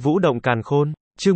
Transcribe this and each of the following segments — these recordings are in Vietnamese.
Vũ động càn khôn, chương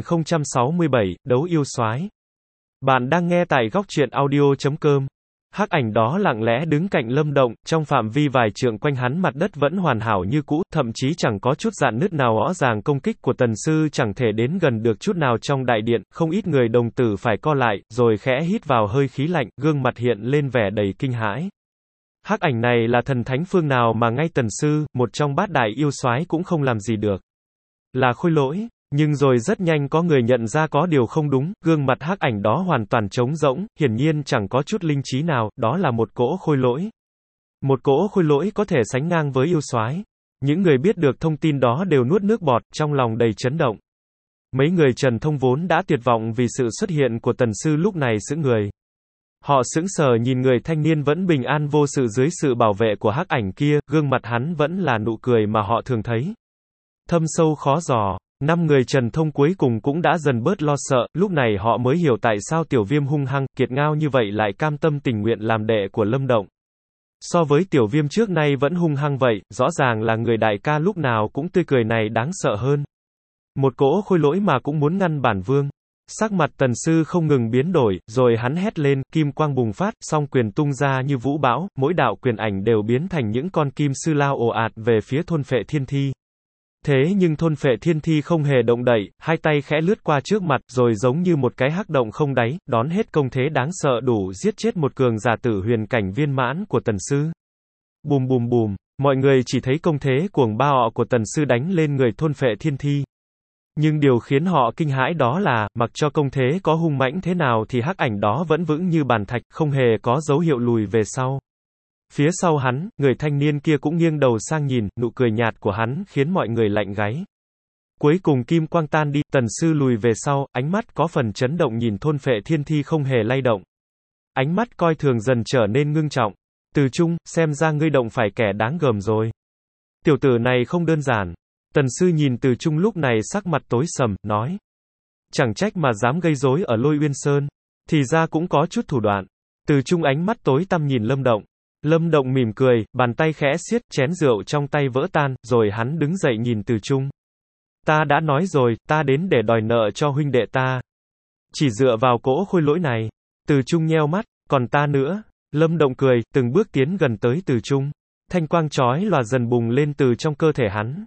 1067, đấu yêu soái. Bạn đang nghe tại góc truyện audio.com. Hắc ảnh đó lặng lẽ đứng cạnh Lâm Động, trong phạm vi vài trượng quanh hắn mặt đất vẫn hoàn hảo như cũ, thậm chí chẳng có chút rạn nứt nào. Rõ ràng công kích của Tần Sư chẳng thể đến gần được chút nào trong đại điện, không ít người đồng tử phải co lại, rồi khẽ hít vào hơi khí lạnh, gương mặt hiện lên vẻ đầy kinh hãi. Hắc ảnh này là thần thánh phương nào mà ngay Tần Sư, một trong bát đại yêu soái cũng không làm gì được. Là Khôi Lỗi. Nhưng rồi rất nhanh có người nhận ra có điều không đúng, gương mặt hắc ảnh đó hoàn toàn trống rỗng, hiển nhiên chẳng có chút linh trí nào, đó là một cỗ khôi lỗi. Một cỗ khôi lỗi có thể sánh ngang với yêu soái. Những người biết được thông tin đó đều nuốt nước bọt, trong lòng đầy chấn động. Mấy người Trần Thông vốn đã tuyệt vọng vì sự xuất hiện của Tần Sư lúc này sững người. Họ sững sờ nhìn người thanh niên vẫn bình an vô sự dưới sự bảo vệ của hắc ảnh kia, gương mặt hắn vẫn là nụ cười mà họ thường thấy. Thâm sâu khó dò. 5 người Trần Thông cuối cùng cũng đã dần bớt lo sợ, lúc này họ mới hiểu tại sao Tiểu Viêm hung hăng, kiệt ngao như vậy lại cam tâm tình nguyện làm đệ của Lâm Động. So với Tiểu Viêm trước nay vẫn hung hăng vậy, rõ ràng là người đại ca lúc nào cũng tươi cười này đáng sợ hơn. Một cỗ khôi lỗi mà cũng muốn ngăn bản vương. Sắc mặt Tần Sư không ngừng biến đổi, rồi hắn hét lên, kim quang bùng phát, song quyền tung ra như vũ bão, mỗi đạo quyền ảnh đều biến thành những con kim sư lao ồ ạt về phía thôn phệ thiên thi. Thế nhưng thôn phệ thiên thi không hề động đậy, hai tay khẽ lướt qua trước mặt, rồi giống như một cái hắc động không đáy, đón hết công thế đáng sợ đủ giết chết một cường giả tử huyền cảnh viên mãn của Tần Sư. Bùm bùm bùm, mọi người chỉ thấy công thế cuồng bạo của Tần Sư đánh lên người thôn phệ thiên thi. Nhưng điều khiến họ kinh hãi đó là, mặc cho công thế có hung mãnh thế nào thì hắc ảnh đó vẫn vững như bàn thạch, không hề có dấu hiệu lùi về sau. Phía sau hắn, người thanh niên kia cũng nghiêng đầu sang nhìn, nụ cười nhạt của hắn khiến mọi người lạnh gáy. Cuối cùng kim quang tan đi, Tần Sư lùi về sau, ánh mắt có phần chấn động nhìn thôn phệ thiên thi không hề lay động. Ánh mắt coi thường dần trở nên ngưng trọng. Từ Trung, xem ra ngươi động phải kẻ đáng gờm rồi. Tiểu tử này không đơn giản. Tần Sư nhìn Từ Trung lúc này sắc mặt tối sầm, nói. Chẳng trách mà dám gây rối ở Lôi Uyên Sơn. Thì ra cũng có chút thủ đoạn. Từ Trung ánh mắt tối tăm nhìn Lâm Động. Lâm Động mỉm cười, bàn tay khẽ siết, chén rượu trong tay vỡ tan, rồi hắn đứng dậy nhìn Từ Trung. Ta đã nói rồi, ta đến để đòi nợ cho huynh đệ ta. Chỉ dựa vào cỗ khôi lỗi này. Từ Trung nheo mắt, còn ta nữa. Lâm Động cười, từng bước tiến gần tới Từ Trung. Thanh quang chói lòa dần bùng lên từ trong cơ thể hắn.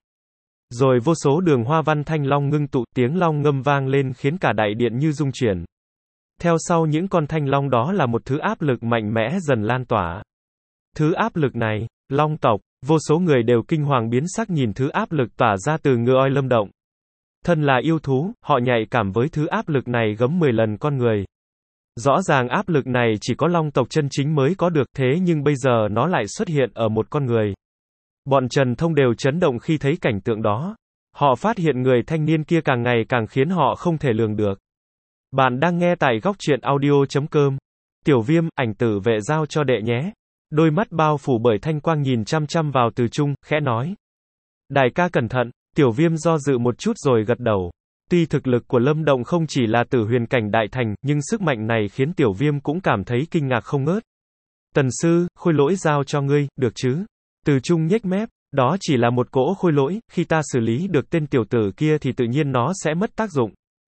Rồi vô số đường hoa văn thanh long ngưng tụ, tiếng long ngâm vang lên khiến cả đại điện như rung chuyển. Theo sau những con thanh long đó là một thứ áp lực mạnh mẽ dần lan tỏa. Thứ áp lực này, long tộc, vô số người đều kinh hoàng biến sắc nhìn thứ áp lực tỏa ra từ ngựa oi Lâm Động. Thân là yêu thú, họ nhạy cảm với thứ áp lực này gấp 10 lần con người. Rõ ràng áp lực này chỉ có long tộc chân chính mới có được, thế nhưng bây giờ nó lại xuất hiện ở một con người. Bọn Trần Thông đều chấn động khi thấy cảnh tượng đó. Họ phát hiện người thanh niên kia càng ngày càng khiến họ không thể lường được. Bạn đang nghe tại góc truyện audio.com. Tiểu Viêm, ảnh tử vệ giao cho đệ nhé. Đôi mắt bao phủ bởi thanh quang nhìn chăm chăm vào Từ Trung, khẽ nói. Đại ca cẩn thận. Tiểu Viêm do dự một chút rồi gật đầu. Tuy thực lực của Lâm Động không chỉ là tử huyền cảnh đại thành, nhưng sức mạnh này khiến Tiểu Viêm cũng cảm thấy kinh ngạc không ngớt. Tần Sư, khôi lỗi giao cho ngươi, được chứ? Từ Trung nhếch mép, đó chỉ là một cỗ khôi lỗi, khi ta xử lý được tên tiểu tử kia thì tự nhiên nó sẽ mất tác dụng.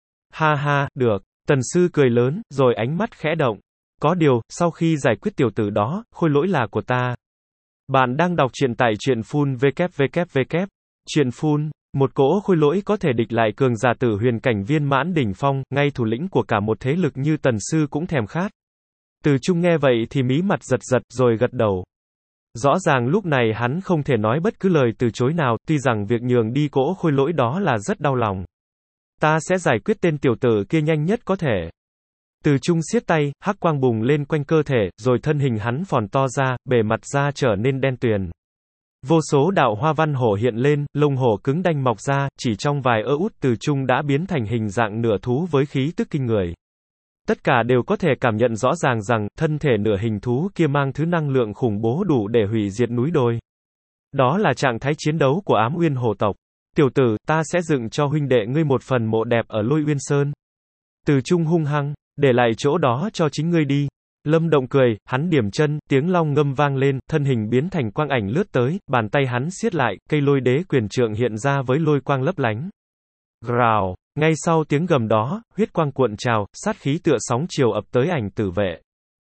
Ha ha, được. Tần Sư cười lớn, rồi ánh mắt khẽ động. Có điều, sau khi giải quyết tiểu tử đó, khôi lỗi là của ta. Bạn đang đọc truyện tại truyện.full www. Truyện.full, một cỗ khôi lỗi có thể địch lại cường giả tử huyền cảnh viên mãn đỉnh phong, ngay thủ lĩnh của cả một thế lực như Tần Sư cũng thèm khát. Từ Trung nghe vậy thì mí mặt giật giật rồi gật đầu. Rõ ràng lúc này hắn không thể nói bất cứ lời từ chối nào, tuy rằng việc nhường đi cỗ khôi lỗi đó là rất đau lòng. Ta sẽ giải quyết tên tiểu tử kia nhanh nhất có thể. Từ Trung siết tay, hắc quang bùng lên quanh cơ thể, rồi thân hình hắn phòn to ra, bề mặt da trở nên đen tuyền. Vô số đạo hoa văn hổ hiện lên, lông hổ cứng đanh mọc ra, chỉ trong vài út Từ Trung đã biến thành hình dạng nửa thú với khí tức kinh người. Tất cả đều có thể cảm nhận rõ ràng rằng, thân thể nửa hình thú kia mang thứ năng lượng khủng bố đủ để hủy diệt núi đồi. Đó là trạng thái chiến đấu của Ám Uyên hổ tộc. Tiểu tử, ta sẽ dựng cho huynh đệ ngươi một phần mộ đẹp ở Lôi Uyên Sơn. Từ Trung hung hăng, để lại chỗ đó cho chính ngươi đi. Lâm Động cười, hắn điểm chân, tiếng long ngâm vang lên, thân hình biến thành quang ảnh lướt tới, bàn tay hắn siết lại, cây lôi đế quyền trượng hiện ra với lôi quang lấp lánh. Rào, ngay sau tiếng gầm đó, huyết quang cuộn trào, sát khí tựa sóng chiều ập tới ảnh tử vệ.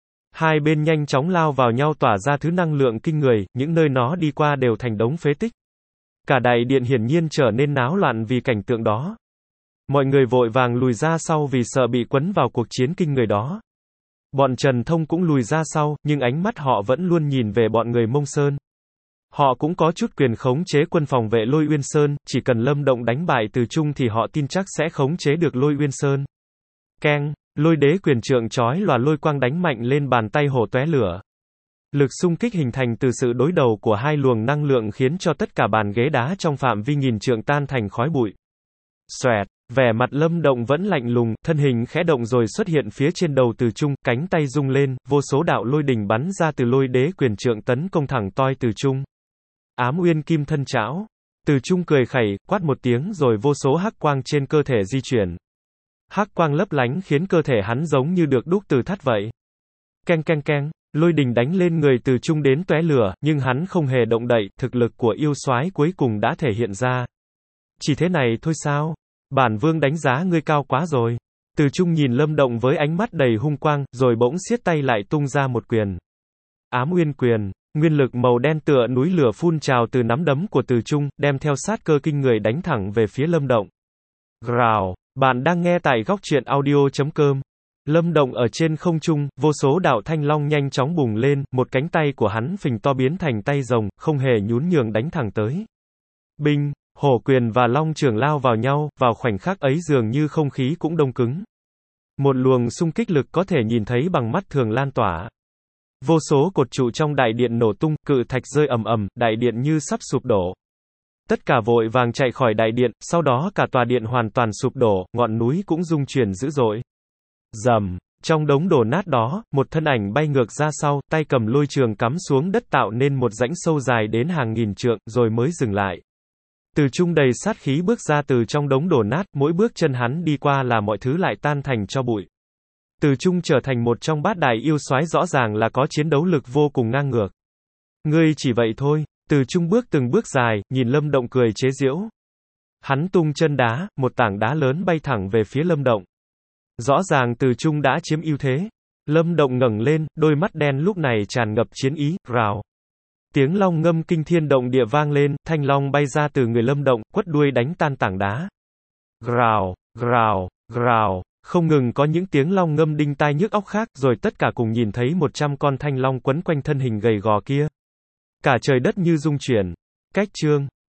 Hai bên nhanh chóng lao vào nhau tỏa ra thứ năng lượng kinh người, những nơi nó đi qua đều thành đống phế tích. Cả đại điện hiển nhiên trở nên náo loạn vì cảnh tượng đó. Mọi người vội vàng lùi ra sau vì sợ bị quấn vào cuộc chiến kinh người đó. Bọn Trần Thông cũng lùi ra sau, nhưng ánh mắt họ vẫn luôn nhìn về bọn người Mông Sơn. Họ cũng có chút quyền khống chế quân phòng vệ Lôi Uyên Sơn, chỉ cần Lâm Động đánh bại Từ Trung thì họ tin chắc sẽ khống chế được Lôi Uyên Sơn. Keng, lôi đế quyền trượng chói lòa lôi quang đánh mạnh lên bàn tay hổ tóe lửa. Lực xung kích hình thành từ sự đối đầu của hai luồng năng lượng khiến cho tất cả bàn ghế đá trong phạm vi nghìn trượng tan thành khói bụi. Xoẹt, vẻ mặt Lâm Động vẫn lạnh lùng, thân hình khẽ động rồi xuất hiện phía trên đầu Từ Trung, cánh tay rung lên, vô số đạo lôi đỉnh bắn ra từ lôi đế quyền trượng tấn công thẳng toi Từ Trung. Ám Uyên Kim Thân Trảo. Từ Trung cười khẩy, quát một tiếng rồi vô số hắc quang trên cơ thể di chuyển. Hắc quang lấp lánh khiến cơ thể hắn giống như được đúc từ thắt vậy. Keng keng keng, lôi đình đánh lên người Từ Trung đến tóe lửa, nhưng hắn không hề động đậy, thực lực của yêu soái cuối cùng đã thể hiện ra. Chỉ thế này thôi sao? Bản vương đánh giá ngươi cao quá rồi. Từ Trung nhìn Lâm Động với ánh mắt đầy hung quang, rồi bỗng siết tay lại tung ra một quyền. Ám Uyên Quyền, nguyên lực màu đen tựa núi lửa phun trào từ nắm đấm của Từ Trung, đem theo sát cơ kinh người đánh thẳng về phía Lâm Động. Rào, bạn đang nghe tại góc truyện audio.com. Lâm Động ở trên không trung, vô số đạo thanh long nhanh chóng bùng lên, một cánh tay của hắn phình to biến thành tay rồng, không hề nhún nhường đánh thẳng tới. Binh, hổ quyền và long trường lao vào nhau, vào khoảnh khắc ấy dường như không khí cũng đông cứng. Một luồng xung kích lực có thể nhìn thấy bằng mắt thường lan tỏa. Vô số cột trụ trong đại điện nổ tung, cự thạch rơi ầm ầm, đại điện như sắp sụp đổ. Tất cả vội vàng chạy khỏi đại điện, sau đó cả tòa điện hoàn toàn sụp đổ, ngọn núi cũng rung chuyển dữ dội. Rầm, trong đống đổ nát đó, một thân ảnh bay ngược ra sau, tay cầm lôi trường cắm xuống đất tạo nên một rãnh sâu dài đến hàng nghìn trượng, rồi mới dừng lại. Từ Trung đầy sát khí bước ra từ trong đống đổ nát, mỗi bước chân hắn đi qua là mọi thứ lại tan thành tro bụi. Từ Trung trở thành một trong bát đại yêu soái rõ ràng là có chiến đấu lực vô cùng ngang ngược. Ngươi chỉ vậy thôi. Từ Trung bước từng bước dài, nhìn Lâm Động cười chế giễu. Hắn tung chân đá, một tảng đá lớn bay thẳng về phía Lâm Động. Rõ ràng Từ Trung đã chiếm ưu thế. Lâm Động ngẩng lên, đôi mắt đen lúc này tràn ngập chiến ý, rào. Tiếng long ngâm kinh thiên động địa vang lên, thanh long bay ra từ người Lâm Động, quất đuôi đánh tan tảng đá. Rào, rào, rào, không ngừng có những tiếng long ngâm đinh tai nhức óc khác, rồi tất cả cùng nhìn thấy 100 con thanh long quấn quanh thân hình gầy gò kia. Cả trời đất như rung chuyển. Cách chương